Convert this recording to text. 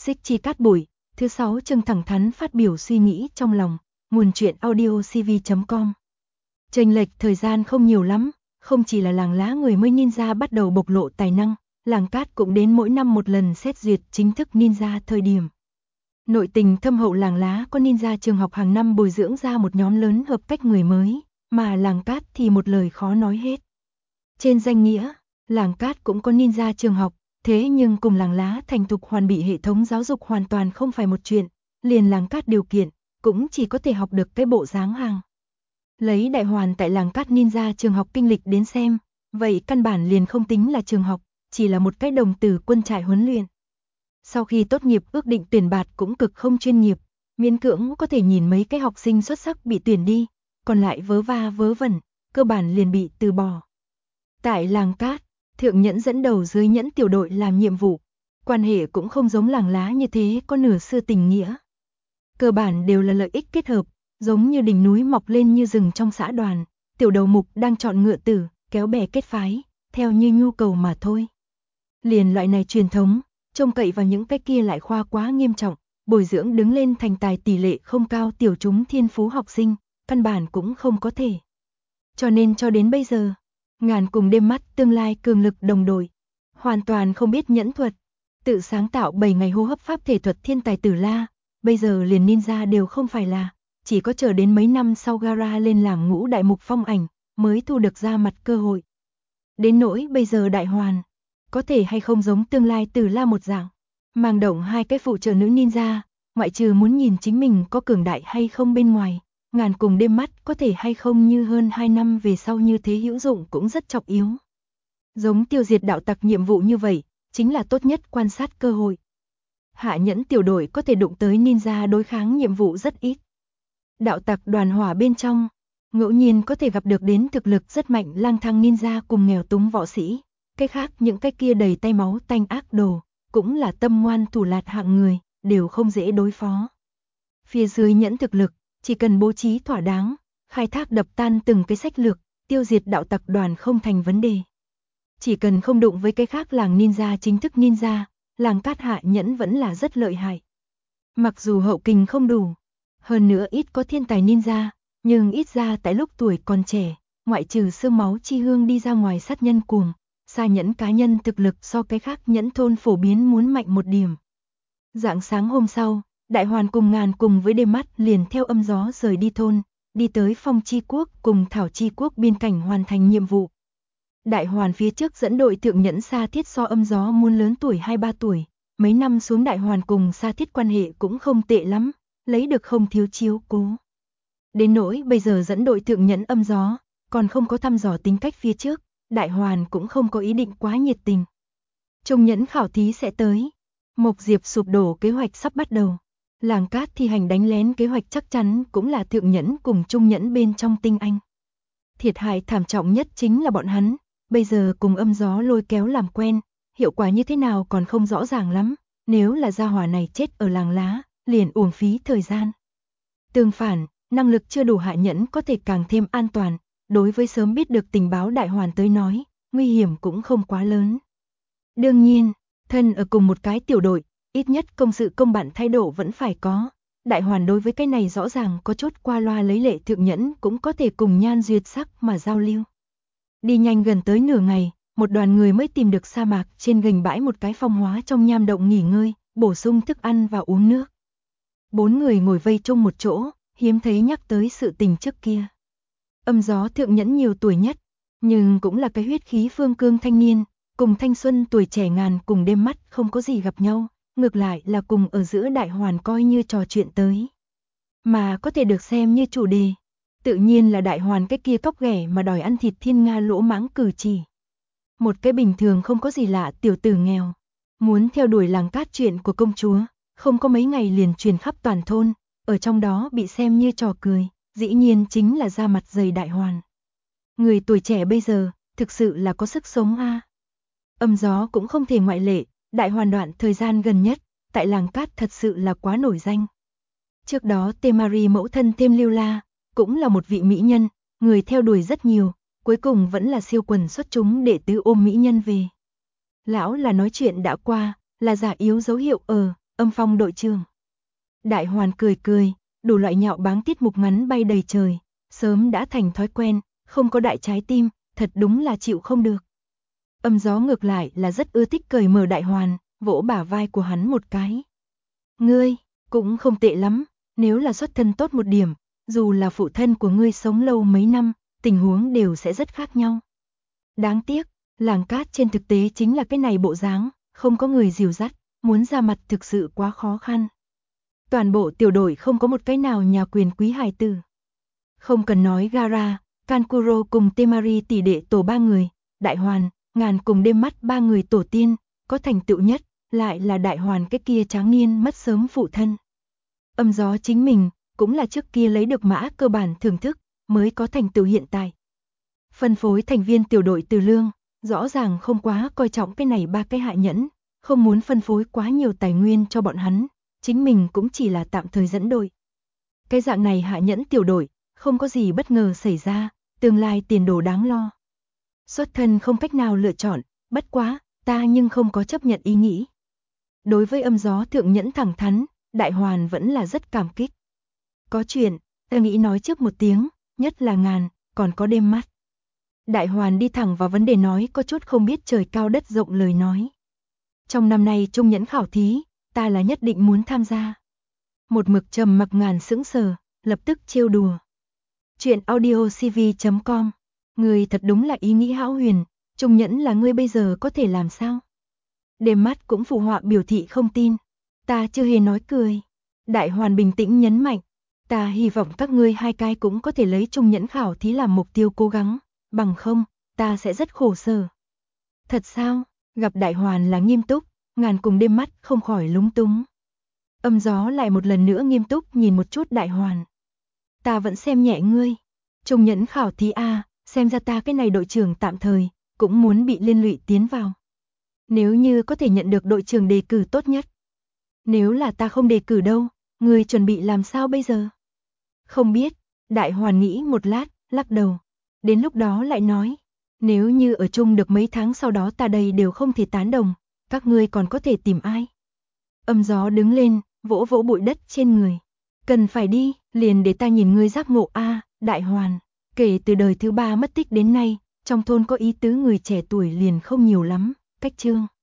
Xích Chi Cát Bụi, thứ 6 chương thẳng thắn phát biểu suy nghĩ trong lòng, nguồn truyện audio cv.com. Chênh lệch thời gian không nhiều lắm, không chỉ là làng lá người mới ninja bắt đầu bộc lộ tài năng, làng cát cũng đến mỗi năm một lần xét duyệt chính thức ninja thời điểm. Nội tình thâm hậu làng lá có ninja trường học hàng năm bồi dưỡng ra một nhóm lớn hợp cách người mới, mà làng cát thì một lời khó nói hết. Trên danh nghĩa, làng cát cũng có ninja trường học, thế nhưng cùng làng lá thành thục hoàn bị hệ thống giáo dục hoàn toàn không phải một chuyện, liền làng cát điều kiện, cũng chỉ có thể học được cái bộ dáng hàng. Lấy Đại Hoàn tại làng cát ninja trường học kinh lịch đến xem, vậy căn bản liền không tính là trường học, chỉ là một cái đồng tử quân trại huấn luyện. Sau khi tốt nghiệp ước định tuyển bạt cũng cực không chuyên nghiệp, miễn cưỡng có thể nhìn mấy cái học sinh xuất sắc bị tuyển đi, còn lại vớ va vớ vẩn, cơ bản liền bị từ bỏ. Tại làng cát, Thượng Nhẫn dẫn đầu dưới Nhẫn tiểu đội làm nhiệm vụ, quan hệ cũng không giống làng lá như thế có nửa xưa tình nghĩa. Cơ bản đều là lợi ích kết hợp, giống như đỉnh núi mọc lên như rừng trong xã đoàn, tiểu đầu mục đang chọn ngựa tử, kéo bè kết phái, theo như nhu cầu mà thôi. Liền loại này truyền thống, trông cậy vào những cái kia lại khoa quá nghiêm trọng, bồi dưỡng đứng lên thành tài tỷ lệ không cao tiểu chúng thiên phú học sinh, căn bản cũng không có thể. Cho nên cho đến bây giờ, ngàn cùng đêm mắt tương lai cường lực đồng đội, hoàn toàn không biết nhẫn thuật, tự sáng tạo 7 ngày hô hấp pháp thể thuật thiên tài Tử La, bây giờ liền ninja đều không phải là, chỉ có chờ đến mấy năm sau Gara lên làm ngũ đại mục phong ảnh, mới thu được ra mặt cơ hội. Đến nỗi bây giờ Đại Hoàn, có thể hay không giống tương lai Tử La một dạng, mang động hai cái phụ trợ nữ ninja, ngoại trừ muốn nhìn chính mình có cường đại hay không bên ngoài, ngàn cùng đêm mắt có thể hay không như hơn 2 năm về sau như thế hữu dụng cũng rất trọng yếu. Giống tiêu diệt đạo tặc nhiệm vụ như vậy, chính là tốt nhất quan sát cơ hội. Hạ Nhẫn tiểu đội có thể đụng tới ninja đối kháng nhiệm vụ rất ít. Đạo tặc đoàn hỏa bên trong, ngẫu nhiên có thể gặp được đến thực lực rất mạnh lang thang ninja cùng nghèo túng võ sĩ. Cái khác những cái kia đầy tay máu tanh ác đồ, cũng là tâm ngoan thủ lạt hạng người, đều không dễ đối phó. Phía dưới Nhẫn thực lực, chỉ cần bố trí thỏa đáng, khai thác đập tan từng cái sách lược, tiêu diệt đạo tặc đoàn không thành vấn đề. Chỉ cần không đụng với cái khác làng ninja chính thức ninja, làng cát Hạ Nhẫn vẫn là rất lợi hại. Mặc dù hậu kình không đủ, hơn nữa ít có thiên tài ninja, nhưng ít ra tại lúc tuổi còn trẻ, ngoại trừ xương máu chi hương đi ra ngoài sát nhân cuồng, Sa Nhẫn cá nhân thực lực so cái khác nhẫn thôn phổ biến muốn mạnh một điểm. Rạng sáng hôm sau, Đại Hoàn cùng ngàn cùng với đêm mắt liền theo âm gió rời đi thôn, đi tới Phong Chi Quốc cùng Thảo Chi Quốc biên cảnh hoàn thành nhiệm vụ. Đại Hoàn phía trước dẫn đội Thượng Nhẫn Sa Thiết so âm gió muốn lớn tuổi 2-3 tuổi, mấy năm xuống Đại Hoàn cùng Sa Thiết quan hệ cũng không tệ lắm, lấy được không thiếu chiếu cố. Đến nỗi bây giờ dẫn đội Thượng Nhẫn âm gió, còn không có thăm dò tính cách phía trước, Đại Hoàn cũng không có ý định quá nhiệt tình. Trung nhẫn khảo thí sẽ tới, Mộc Diệp sụp đổ kế hoạch sắp bắt đầu. Làng cát thi hành đánh lén kế hoạch chắc chắn cũng là Thượng Nhẫn cùng Trung Nhẫn bên trong tinh anh. Thiệt hại thảm trọng nhất chính là bọn hắn, bây giờ cùng âm gió lôi kéo làm quen, hiệu quả như thế nào còn không rõ ràng lắm, nếu là gia hỏa này chết ở làng lá, liền uổng phí thời gian. Tương phản, năng lực chưa đủ Hạ Nhẫn có thể càng thêm an toàn, đối với sớm biết được tình báo Đại Hoàn tới nói, nguy hiểm cũng không quá lớn. Đương nhiên, thân ở cùng một cái tiểu đội, ít nhất công sự công bạn thái độ vẫn phải có. Đại Hoàn đối với cái này rõ ràng có chút qua loa lấy lệ Thượng Nhẫn cũng có thể cùng nhan duyệt sắc mà giao lưu. Đi nhanh gần tới nửa ngày, một đoàn người mới tìm được sa mạc trên gành bãi một cái phong hóa trong nham động nghỉ ngơi, bổ sung thức ăn và uống nước. 4 người ngồi vây chung một chỗ, hiếm thấy nhắc tới sự tình trước kia. Âm gió Thượng Nhẫn nhiều tuổi nhất, nhưng cũng là cái huyết khí phương cương thanh niên, cùng thanh xuân tuổi trẻ ngàn cùng đêm mắt không có gì gặp nhau, ngược lại là cùng ở giữa Đại Hoàn coi như trò chuyện tới. Mà có thể được xem như chủ đề, tự nhiên là Đại Hoàn cái kia cóc ghẻ mà đòi ăn thịt thiên nga lỗ mãng cử chỉ. Một cái bình thường không có gì lạ tiểu tử nghèo, muốn theo đuổi làng cát chuyện của công chúa, không có mấy ngày liền truyền khắp toàn thôn, ở trong đó bị xem như trò cười, dĩ nhiên chính là da mặt dày Đại Hoàn. Người tuổi trẻ bây giờ, thực sự là có sức sống a. Âm gió cũng không thể ngoại lệ, Đại Hoàn đoạn thời gian gần nhất, tại làng cát thật sự là quá nổi danh. Trước đó Temari mẫu thân thêm Lưu La, cũng là một vị mỹ nhân, người theo đuổi rất nhiều, cuối cùng vẫn là siêu quần xuất chúng đệ tứ ôm mỹ nhân về. Lão là nói chuyện đã qua, là giả yếu dấu hiệu Âm Phong đội trưởng. Đại Hoàn cười cười, đủ loại nhạo báng tiết mục ngắn bay đầy trời, sớm đã thành thói quen, không có đại trái tim, thật đúng là chịu không được. Âm Gió ngược lại là rất ưa thích cởi mở Đại Hoàn, vỗ bả vai của hắn một cái. Ngươi, cũng không tệ lắm, nếu là xuất thân tốt một điểm, dù là phụ thân của ngươi sống lâu mấy năm, tình huống đều sẽ rất khác nhau. Đáng tiếc, làng cát trên thực tế chính là cái này bộ dáng, không có người dìu dắt, muốn ra mặt thực sự quá khó khăn. Toàn bộ tiểu đội không có một cái nào nhà quyền quý hài tử. Không cần nói Gara, Kankuro cùng Temari tỷ đệ tổ 3 người, Đại Hoàn, Ngàn cùng Đêm Mắt 3 người tổ tiên, có thành tựu nhất, lại là Đại Hoàn cái kia tráng niên mất sớm phụ thân. Âm Gió chính mình, cũng là trước kia lấy được mã cơ bản thưởng thức, mới có thành tựu hiện tại. Phân phối thành viên tiểu đội Từ Lương, rõ ràng không quá coi trọng cái này 3 cái hạ nhẫn, không muốn phân phối quá nhiều tài nguyên cho bọn hắn, chính mình cũng chỉ là tạm thời dẫn đội. Cái dạng này hạ nhẫn tiểu đội, không có gì bất ngờ xảy ra, tương lai tiền đồ đáng lo. Xuất thân không cách nào lựa chọn, bất quá, ta nhưng không có chấp nhận ý nghĩ. Đối với Âm Gió thượng nhẫn thẳng thắn, Đại Hoàn vẫn là rất cảm kích. Có chuyện, ta nghĩ nói trước một tiếng, nhất là Ngàn, còn có Đêm Mắt. Đại Hoàn đi thẳng vào vấn đề nói có chút không biết trời cao đất rộng lời nói. Trong năm nay trung nhẫn khảo thí, ta là nhất định muốn tham gia. Một mực trầm mặc Ngàn sững sờ, lập tức trêu đùa. Chuyện audiocv.com. Người thật đúng là ý nghĩ hão huyền, trung nhẫn là ngươi bây giờ có thể làm sao? Đêm Mắt cũng phụ họa biểu thị không tin. Ta chưa hề nói cười. Đại Hoàn bình tĩnh nhấn mạnh. Ta hy vọng các ngươi hai cái cũng có thể lấy trung nhẫn khảo thí làm mục tiêu cố gắng, bằng không, ta sẽ rất khổ sở. Thật sao? Gặp Đại Hoàn là nghiêm túc, Ngàn cùng Đêm Mắt không khỏi lúng túng. Âm Gió lại một lần nữa nghiêm túc nhìn một chút Đại Hoàn. Ta vẫn xem nhẹ ngươi. Trung nhẫn khảo thí a, xem ra ta cái này đội trưởng tạm thời, cũng muốn bị liên lụy tiến vào. Nếu như có thể nhận được đội trưởng đề cử tốt nhất. Nếu là ta không đề cử đâu, ngươi chuẩn bị làm sao bây giờ? Không biết, Đại Hoàn nghĩ một lát, lắc đầu. Đến lúc đó lại nói, nếu như ở chung được mấy tháng sau đó ta đây đều không thể tán đồng, các ngươi còn có thể tìm ai? Âm Gió đứng lên, vỗ vỗ bụi đất trên người. Cần phải đi, liền để ta nhìn ngươi giác ngộ a, Đại Hoàn. Kể từ đời thứ 3 mất tích đến nay, trong thôn có ý tứ người trẻ tuổi liền không nhiều lắm, cách chương.